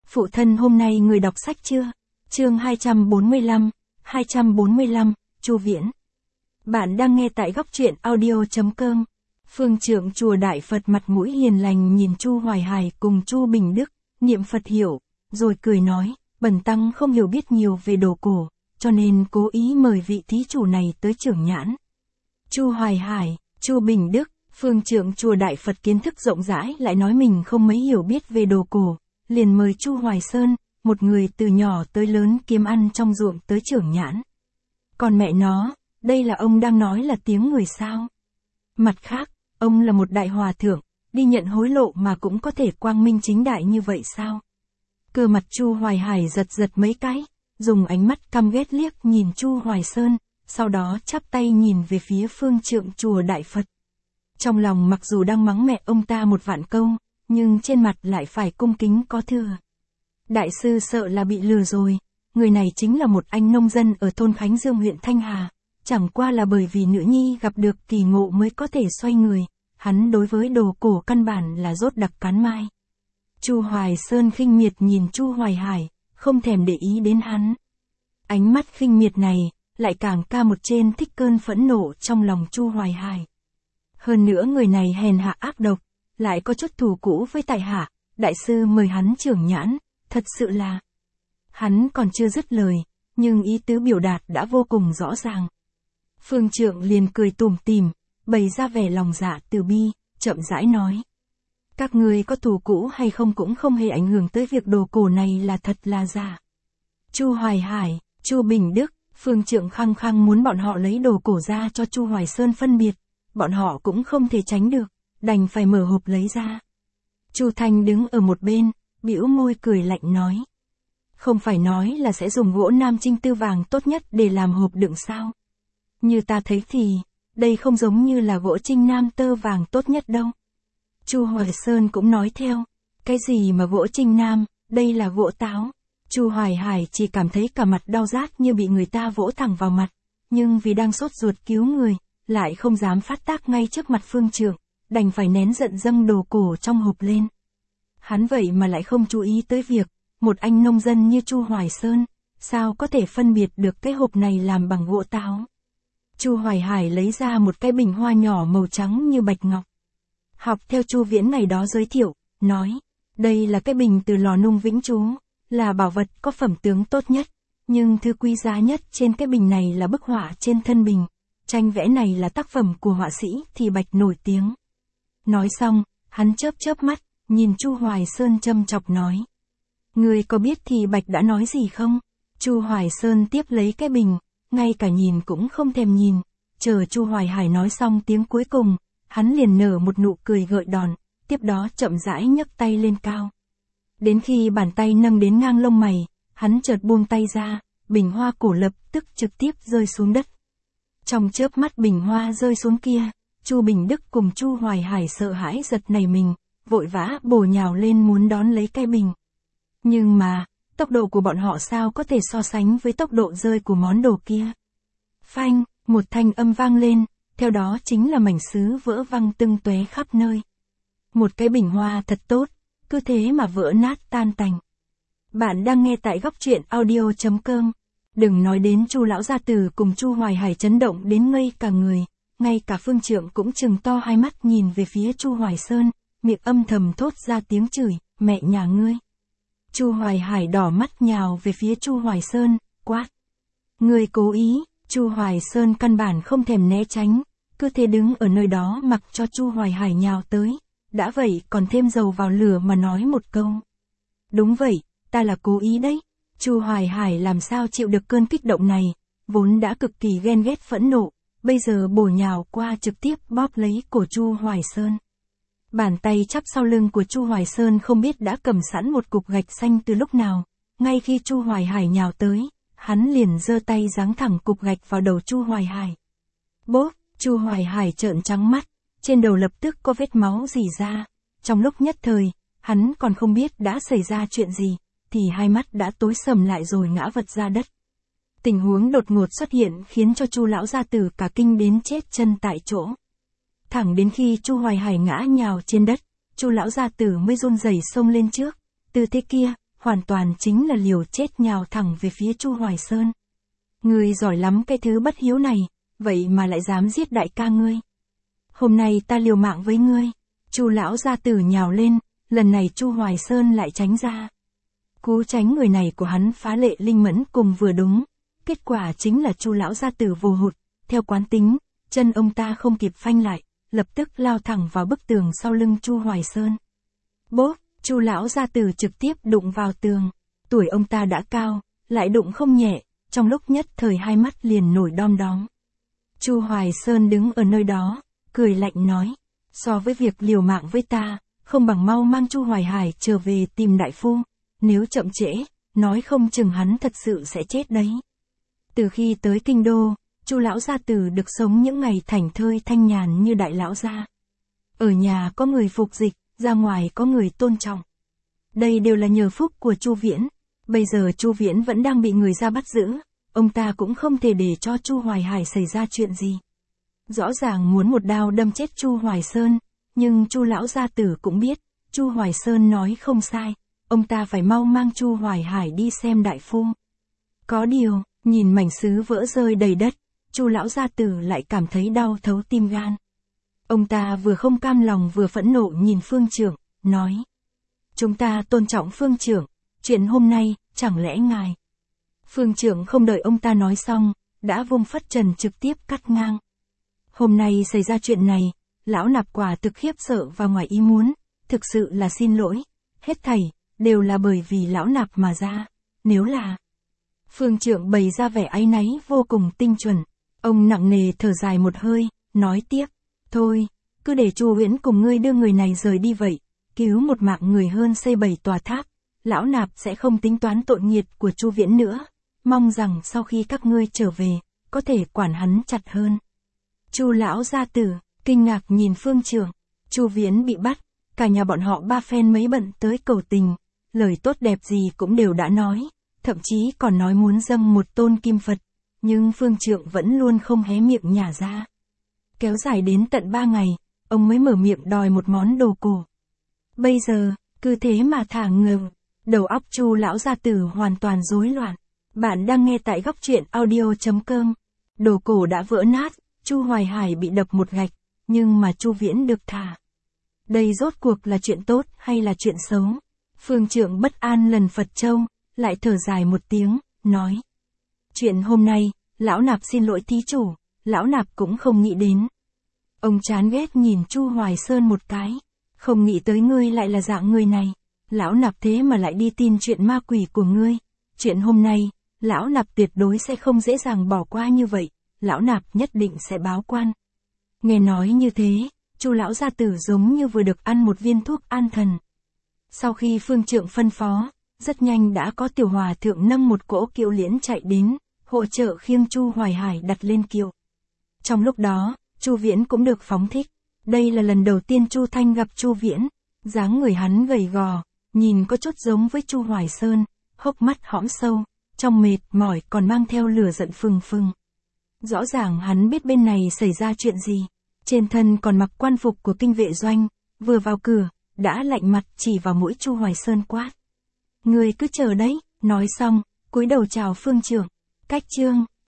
Phụ thân hôm nay người đọc sách chưa? Chương 245, Chu Viễn. Bạn đang nghe tại góc truyện audio.com. Phương trưởng chùa Đại Phật mặt mũi hiền lành nhìn Chu Hoài Hải cùng Chu Bình Đức, niệm Phật hiểu, rồi cười nói, bần tăng không hiểu biết nhiều về đồ cổ, cho nên cố ý mời vị thí chủ này tới trưởng nhãn. Chu Hoài Hải, Chu Bình Đức, phương trưởng chùa Đại Phật kiến thức rộng rãi lại nói mình không mấy hiểu biết về đồ cổ, liền mời Chu Hoài Sơn, một người từ nhỏ tới lớn kiếm ăn trong ruộng tới trưởng nhãn. Còn mẹ nó, đây là ông đang nói là tiếng người sao? Mặt khác, ông là một đại hòa thượng, đi nhận hối lộ mà cũng có thể quang minh chính đại như vậy sao? Cơ mặt Chu Hoài Hải giật giật mấy cái, dùng ánh mắt căm ghét liếc nhìn Chu Hoài Sơn, sau đó chắp tay nhìn về phía phương trượng chùa Đại Phật. Trong lòng mặc dù đang mắng mẹ ông ta một vạn câu, nhưng trên mặt lại phải cung kính có thừa. Đại sư sợ là bị lừa rồi, người này chính là một anh nông dân ở thôn Khánh Dương huyện Thanh Hà, chẳng qua là bởi vì nữ nhi gặp được kỳ ngộ mới có thể xoay người, hắn đối với đồ cổ căn bản là rốt đặc cán mai. Chu Hoài Sơn khinh miệt nhìn Chu Hoài Hải, không thèm để ý đến hắn. Ánh mắt khinh miệt này, lại càng ca một trên thích cơn phẫn nộ trong lòng Chu Hoài Hải. Hơn nữa người này hèn hạ ác độc, lại có chút thù cũ với tại hạ, đại sư mời hắn trưởng nhãn, thật sự là... Hắn còn chưa dứt lời, nhưng ý tứ biểu đạt đã vô cùng rõ ràng. Phương trượng liền cười tủm tỉm, bày ra vẻ lòng dạ từ bi, chậm rãi nói. Các ngươi có thù cũ hay không cũng không hề ảnh hưởng tới việc đồ cổ này là thật là giả. Chu Hoài Hải, Chu Bình Đức, phương trượng khăng khăng muốn bọn họ lấy đồ cổ ra cho Chu Hoài Sơn phân biệt, bọn họ cũng không thể tránh được, đành phải mở hộp lấy ra. Chu Thanh đứng ở một bên, bĩu môi cười lạnh nói. Không phải nói là sẽ dùng gỗ nam trinh tư vàng tốt nhất để làm hộp đựng sao? Như ta thấy thì, đây không giống như là gỗ trinh nam tơ vàng tốt nhất đâu. Chu Hoài Sơn cũng nói theo, cái gì mà gỗ trinh nam, đây là gỗ táo. Chu Hoài Hải chỉ cảm thấy cả mặt đau rát như bị người ta vỗ thẳng vào mặt, nhưng vì đang sốt ruột cứu người, lại không dám phát tác ngay trước mặt phương trượng, đành phải nén giận dâng đồ cổ trong hộp lên. Hắn vậy mà lại không chú ý tới việc, một anh nông dân như Chu Hoài Sơn, sao có thể phân biệt được cái hộp này làm bằng gỗ táo. Chu Hoài Hải lấy ra một cái bình hoa nhỏ màu trắng như bạch ngọc. Học theo Chu Viễn ngày đó giới thiệu, nói, đây là cái bình từ lò nung Vĩnh Chú, là bảo vật có phẩm tướng tốt nhất, nhưng thứ quý giá nhất trên cái bình này là bức họa trên thân bình, tranh vẽ này là tác phẩm của họa sĩ Thì Bạch nổi tiếng. Nói xong, hắn chớp chớp mắt, nhìn Chu Hoài Sơn châm chọc nói. Ngươi có biết Thì Bạch đã nói gì không? Chu Hoài Sơn tiếp lấy cái bình, ngay cả nhìn cũng không thèm nhìn, chờ Chu Hoài Hải nói xong tiếng cuối cùng, hắn liền nở một nụ cười gợi đòn, tiếp đó chậm rãi nhấc tay lên cao. Đến khi bàn tay nâng đến ngang lông mày, hắn chợt buông tay ra, bình hoa cổ lập tức trực tiếp rơi xuống đất. Trong chớp mắt bình hoa rơi xuống kia, Chu Bình Đức cùng Chu Hoài Hải sợ hãi giật nảy mình, vội vã bổ nhào lên muốn đón lấy cái bình. Nhưng mà, tốc độ của bọn họ sao có thể so sánh với tốc độ rơi của món đồ kia. Phanh, một thanh âm vang lên, theo đó chính là mảnh sứ vỡ văng tưng tóe khắp nơi. Một cái bình hoa thật tốt, cứ thế mà vỡ nát tan tành. Bạn đang nghe tại góc truyện audio.com. Đừng nói đến Chu lão gia tử cùng Chu Hoài Hải chấn động đến ngây cả người, ngay cả phương trượng cũng trừng to hai mắt nhìn về phía Chu Hoài Sơn, miệng âm thầm thốt ra tiếng chửi, mẹ nhà ngươi. Chu Hoài Hải đỏ mắt nhào về phía Chu Hoài Sơn, quát. Ngươi cố ý. Chu Hoài Sơn căn bản không thèm né tránh, cứ thế đứng ở nơi đó mặc cho Chu Hoài Hải nhào tới, đã vậy còn thêm dầu vào lửa mà nói một câu. Đúng vậy, ta là cố ý đấy. Chu Hoài Hải làm sao chịu được cơn kích động này, vốn đã cực kỳ ghen ghét phẫn nộ, bây giờ bổ nhào qua trực tiếp bóp lấy cổ Chu Hoài Sơn. Bàn tay chắp sau lưng của Chu Hoài Sơn không biết đã cầm sẵn một cục gạch xanh từ lúc nào, ngay khi Chu Hoài Hải nhào tới, hắn liền giơ tay giáng thẳng cục gạch vào đầu Chu Hoài Hải. Bốp, Chu Hoài Hải trợn trắng mắt, trên đầu lập tức có vết máu rỉ ra, trong lúc nhất thời, hắn còn không biết đã xảy ra chuyện gì, thì hai mắt đã tối sầm lại rồi ngã vật ra đất. Tình huống đột ngột xuất hiện khiến cho Chu lão gia tử cả kinh đến chết chân tại chỗ. Thẳng đến khi Chu Hoài Hải ngã nhào trên đất, Chu lão gia tử mới run rẩy xông lên trước, tư thế kia, hoàn toàn chính là liều chết nhào thẳng về phía Chu Hoài Sơn. Ngươi giỏi lắm cái thứ bất hiếu này, vậy mà lại dám giết đại ca ngươi. Hôm nay ta liều mạng với ngươi. Chu lão gia tử nhào lên, lần này Chu Hoài Sơn lại tránh ra. Cú tránh người này của hắn phá lệ linh mẫn cùng vừa đúng, kết quả chính là Chu lão gia tử vồ hụt, theo quán tính, chân ông ta không kịp phanh lại, lập tức lao thẳng vào bức tường sau lưng Chu Hoài Sơn. Bốp, Chu lão gia tử trực tiếp đụng vào tường, tuổi ông ta đã cao, lại đụng không nhẹ, trong lúc nhất thời hai mắt liền nổi đom đóm. Chu Hoài Sơn đứng ở nơi đó, cười lạnh nói, so với việc liều mạng với ta, không bằng mau mang Chu Hoài Hải trở về tìm đại phu, nếu chậm trễ, nói không chừng hắn thật sự sẽ chết đấy. Từ khi tới kinh đô, Chu lão gia tử được sống những ngày thảnh thơi thanh nhàn như đại lão gia. Ở nhà có người phục dịch, ra ngoài có người tôn trọng. Đây đều là nhờ phúc của Chu Viễn. Bây giờ Chu Viễn vẫn đang bị người ra bắt giữ, ông ta cũng không thể để cho Chu Hoài Hải xảy ra chuyện gì. Rõ ràng muốn một đao đâm chết Chu Hoài Sơn, nhưng Chu lão gia tử cũng biết, Chu Hoài Sơn nói không sai, ông ta phải mau mang Chu Hoài Hải đi xem đại phu. Có điều, nhìn mảnh sứ vỡ rơi đầy đất, Chu lão gia tử lại cảm thấy đau thấu tim gan. Ông ta vừa không cam lòng vừa phẫn nộ nhìn Phương trưởng, nói: "Chúng ta tôn trọng Phương trưởng, chuyện hôm nay, chẳng lẽ ngài..." Phương trưởng không đợi ông ta nói xong, đã vung phất trần trực tiếp cắt ngang. "Hôm nay xảy ra chuyện này, lão nạp quả thực khiếp sợ và ngoài ý muốn, thực sự là xin lỗi, hết thảy, đều là bởi vì lão nạp mà ra, nếu là..." Phương trưởng bày ra vẻ áy náy vô cùng tinh chuẩn, ông nặng nề thở dài một hơi, nói tiếp: "Thôi, cứ để Chu Viễn cùng ngươi đưa người này rời đi vậy, cứu một mạng người hơn xây 7 tòa tháp, lão nạp sẽ không tính toán tội nghiệt của Chu Viễn nữa, mong rằng sau khi các ngươi trở về, có thể quản hắn chặt hơn." Chu lão gia tử kinh ngạc nhìn Phương trưởng, Chu Viễn bị bắt, cả nhà bọn họ ba phen mấy bận tới cầu tình, lời tốt đẹp gì cũng đều đã nói, thậm chí còn nói muốn dâng một tôn kim Phật, nhưng Phương trưởng vẫn luôn không hé miệng nhả ra. Kéo dài đến tận 3 ngày, ông mới mở miệng đòi một món đồ cổ. Bây giờ, cứ thế mà thả ngờ, đầu óc Chu lão gia tử hoàn toàn rối loạn. Bạn đang nghe tại góc truyện audio.com. Đồ cổ đã vỡ nát, Chu Hoài Hải bị đập một gạch, nhưng mà Chu Viễn được thả. Đây rốt cuộc là chuyện tốt hay là chuyện xấu? Phương trưởng bất an lần Phật châu, lại thở dài một tiếng, nói: "Chuyện hôm nay, lão nạp xin lỗi thí chủ, lão nạp cũng không nghĩ đến." Ông chán ghét nhìn Chu Hoài Sơn một cái, không nghĩ tới ngươi lại là dạng người này, lão nạp thế mà lại đi tin chuyện ma quỷ của ngươi, chuyện hôm nay, lão nạp tuyệt đối sẽ không dễ dàng bỏ qua như vậy, lão nạp nhất định sẽ báo quan. Nghe nói như thế, Chu lão gia tử giống như vừa được ăn một viên thuốc an thần. Sau khi Phương trưởng phân phó, rất nhanh đã có tiểu hòa thượng nâng một cỗ kiệu liễn chạy đến, hỗ trợ khiêng Chu Hoài Hải đặt lên kiệu. Trong lúc đó, Chu Viễn cũng được phóng thích. Đây là lần đầu tiên Chu Thanh gặp Chu Viễn, dáng người hắn gầy gò, nhìn có chút giống với Chu Hoài Sơn, hốc mắt hõm sâu, trong mệt mỏi còn mang theo lửa giận phừng phừng. Rõ ràng hắn biết bên này xảy ra chuyện gì, trên thân còn mặc quan phục của kinh vệ doanh, vừa vào cửa, đã lạnh mặt chỉ vào mũi Chu Hoài Sơn quát: "Ngươi cứ chờ đấy." Nói xong, cúi đầu chào Phương trưởng. Cách chương